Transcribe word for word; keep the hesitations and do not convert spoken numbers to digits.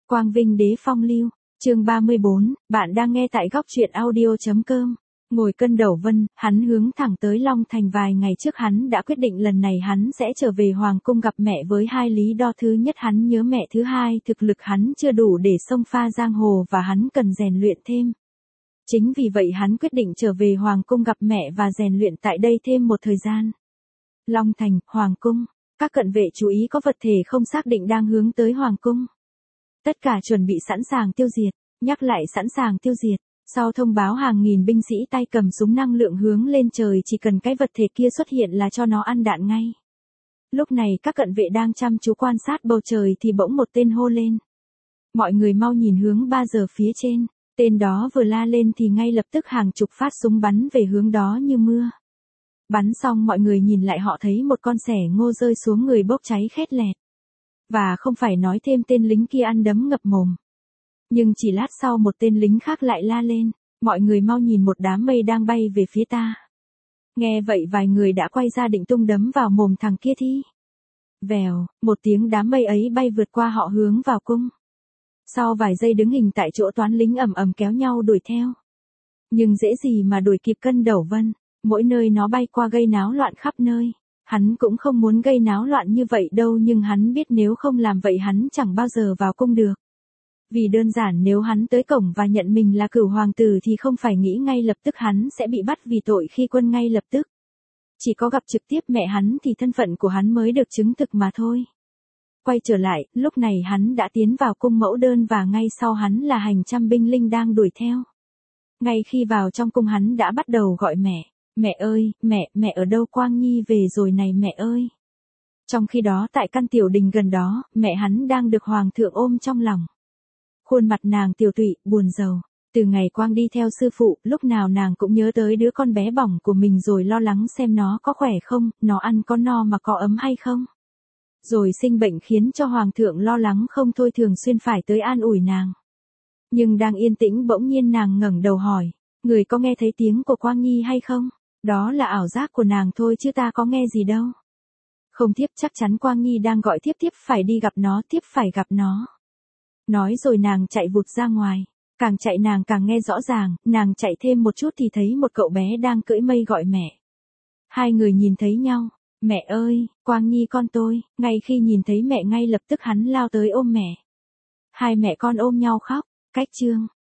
Quang Vinh Đế Phong Lưu, chương ba mươi bốn, bạn đang nghe tại góc truyện audio chấm com. Ngồi cân đầu vân, hắn hướng thẳng tới Long Thành. Vài ngày trước hắn đã quyết định lần này hắn sẽ trở về Hoàng Cung gặp mẹ với hai lý do. Thứ nhất, hắn nhớ mẹ. Thứ hai, thực lực hắn chưa đủ để xông pha giang hồ và hắn cần rèn luyện thêm. Chính vì vậy hắn quyết định trở về Hoàng Cung gặp mẹ và rèn luyện tại đây thêm một thời gian. Long Thành, Hoàng Cung, các cận vệ chú ý có vật thể không xác định đang hướng tới Hoàng Cung. Tất cả chuẩn bị sẵn sàng tiêu diệt, nhắc lại sẵn sàng tiêu diệt. Sau thông báo hàng nghìn binh sĩ tay cầm súng năng lượng hướng lên trời, chỉ cần cái vật thể kia xuất hiện là cho nó ăn đạn ngay. Lúc này các cận vệ đang chăm chú quan sát bầu trời thì bỗng một tên hô lên. Mọi người mau nhìn hướng ba giờ phía trên, tên đó vừa la lên thì ngay lập tức hàng chục phát súng bắn về hướng đó như mưa. Bắn xong mọi người nhìn lại họ thấy một con sẻ ngô rơi xuống người bốc cháy khét lẹt. Và không phải nói thêm, tên lính kia ăn đấm ngập mồm. Nhưng chỉ lát sau một tên lính khác lại la lên, mọi người mau nhìn, một đám mây đang bay về phía ta. Nghe vậy vài người đã quay ra định tung đấm vào mồm thằng kia thi. Vèo, một tiếng đám mây ấy bay vượt qua họ hướng vào cung. Sau vài giây đứng hình tại chỗ, toán lính ầm ầm kéo nhau đuổi theo. Nhưng dễ gì mà đuổi kịp cân đầu vân, mỗi nơi nó bay qua gây náo loạn khắp nơi. Hắn cũng không muốn gây náo loạn như vậy đâu, nhưng hắn biết nếu không làm vậy hắn chẳng bao giờ vào cung được. Vì đơn giản nếu hắn tới cổng và nhận mình là cửu hoàng tử thì không phải nghĩ ngay lập tức hắn sẽ bị bắt vì tội khi quân ngay lập tức. Chỉ có gặp trực tiếp mẹ hắn thì thân phận của hắn mới được chứng thực mà thôi. Quay trở lại, lúc này hắn đã tiến vào cung mẫu đơn và ngay sau hắn là hàng trăm binh linh đang đuổi theo. Ngay khi vào trong cung hắn đã bắt đầu gọi mẹ. Mẹ ơi, mẹ, mẹ ở đâu? Quang Nhi về rồi này mẹ ơi. Trong khi đó tại căn tiểu đình gần đó, mẹ hắn đang được hoàng thượng ôm trong lòng. Khuôn mặt nàng tiều tụy, buồn rầu. Từ ngày Quang đi theo sư phụ, lúc nào nàng cũng nhớ tới đứa con bé bỏng của mình rồi lo lắng xem nó có khỏe không, nó ăn có no mà có ấm hay không. Rồi sinh bệnh khiến cho hoàng thượng lo lắng không thôi, thường xuyên phải tới an ủi nàng. Nhưng đang yên tĩnh bỗng nhiên nàng ngẩng đầu hỏi, người có nghe thấy tiếng của Quang Nhi hay không? Đó là ảo giác của nàng thôi chứ ta có nghe gì đâu. Không, thiếp chắc chắn Quang Nhi đang gọi thiếp, thiếp phải đi gặp nó, thiếp phải gặp nó. Nói rồi nàng chạy vụt ra ngoài. Càng chạy nàng càng nghe rõ ràng, nàng chạy thêm một chút thì thấy một cậu bé đang cưỡi mây gọi mẹ. Hai người nhìn thấy nhau. Mẹ ơi, Quang Nhi con tôi. Ngay khi nhìn thấy mẹ ngay lập tức hắn lao tới ôm mẹ. Hai mẹ con ôm nhau khóc. Cách chương.